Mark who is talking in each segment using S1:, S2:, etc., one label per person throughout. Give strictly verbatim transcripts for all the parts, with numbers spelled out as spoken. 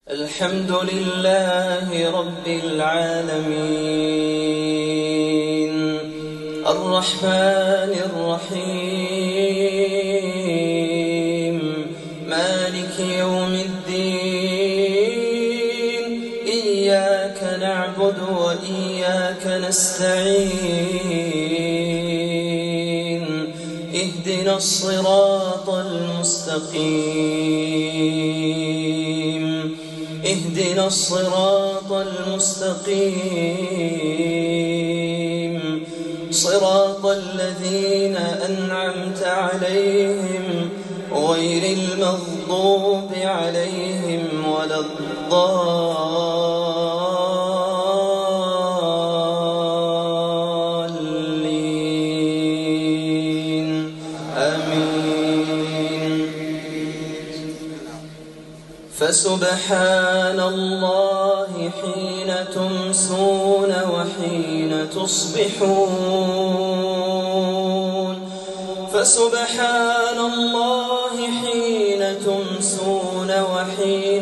S1: الحمد لله رب العالمين الرحمن الرحيم مالك يوم الدين إياك نعبد وإياك نستعين اهدنا الصراط المستقيم اهدنا الصراط المستقيم صراط الذين أنعمت عليهم غير المغضوب عليهم ولا الضالين آمين. فسبحان الله حين تمسون وحين تصبحون فسبحان الله حين تمسون وحين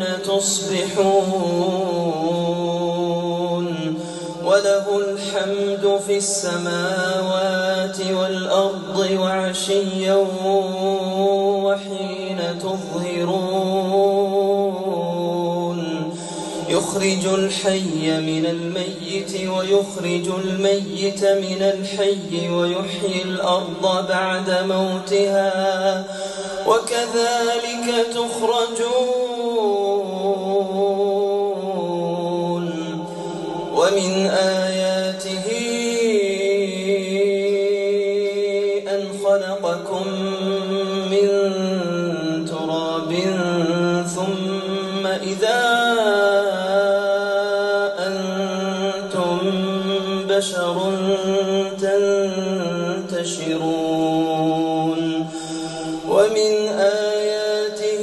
S1: تصبحون وله الحمد في السماوات والأرض وعشيا وحين تظهرون يخرج الحي من الميت ويخرج الميت من الحي ويحيي الأرض بعد موتها وكذلك تخرجون ومن آياته أن خلقكم من تراب ثم إذا بشر تنتشرون ومن آياته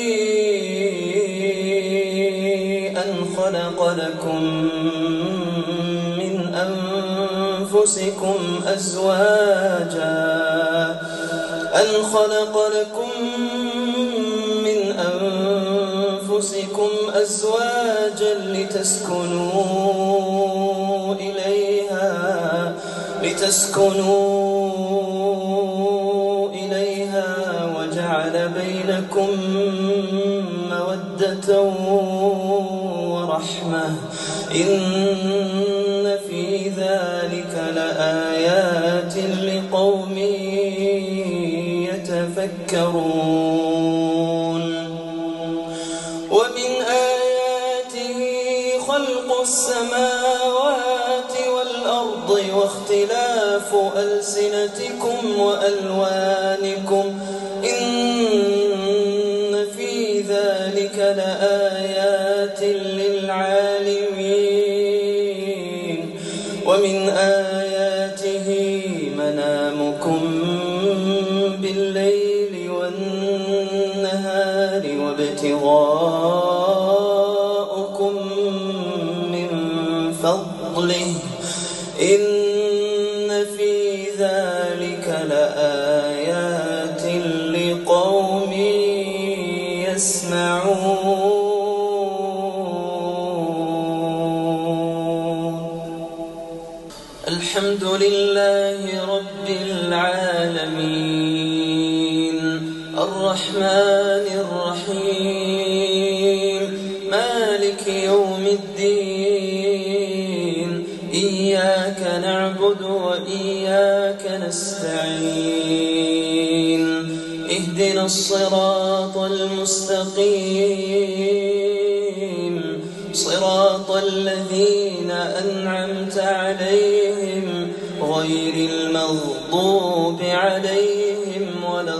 S1: أن خلق لكم من أنفسكم أزواجا أن خلق لكم من أنفسكم أزواجا لتسكنوا إليها لتسكنوا إليها وجعل بينكم مودة ورحمة إن في ذلك لآيات لقوم يتفكرون ومن آياته خلق السماوات والأرض واختلاف ألسنتكم وألوانكم إن في ذلك لآيات للعالمين ومن آياته منامكم بالليل والنهار وابتغاؤكم من فضله إن في ذلك لآيات لقوم يسمعون. الحمد لله رب العالمين الرحمن الرحيم مالك يوم الدين إياك نعبد وإياك نستعين اهدنا الصراط المستقيم صراط الذين أنعمت عليهم غير المغضوب عليهم ولا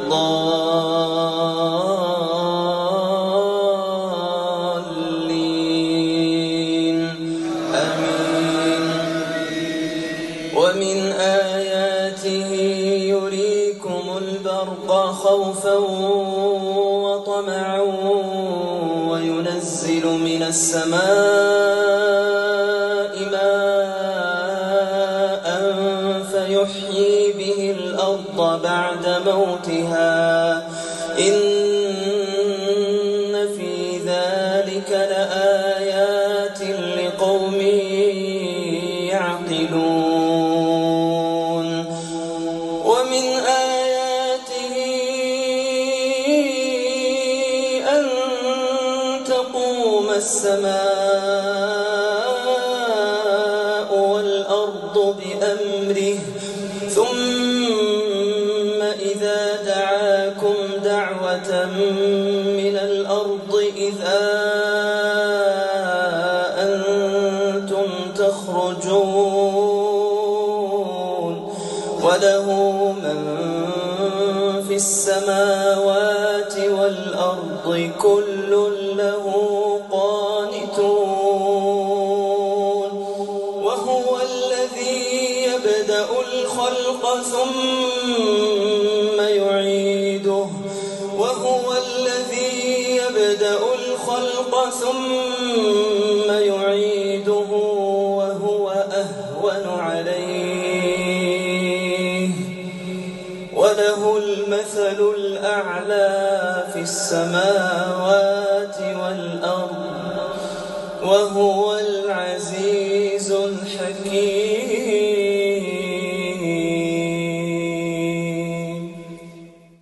S1: الضالين آمين. ومن آياته يريكم البرق خوفا وطمعا وينزل من السماء ماء فيحيي به الأرض بعد موتها إن في ذلك ذلك لآيات لقوم يعقلون ومن آياته أن تقوم السماء والأرض بأمره ثم إذا دعاكم دعوة من الأرض إذا أنتم تخرجون وله من في السماوات والأرض كل له قانتون وهو الذي يبدأ الخلق ثم يعيده وهو الذي يبدأ الخلق ثم يعيده وهو أهون عليه وله المثل الأعلى في السماوات والأرض وهو العزيز الحكيم.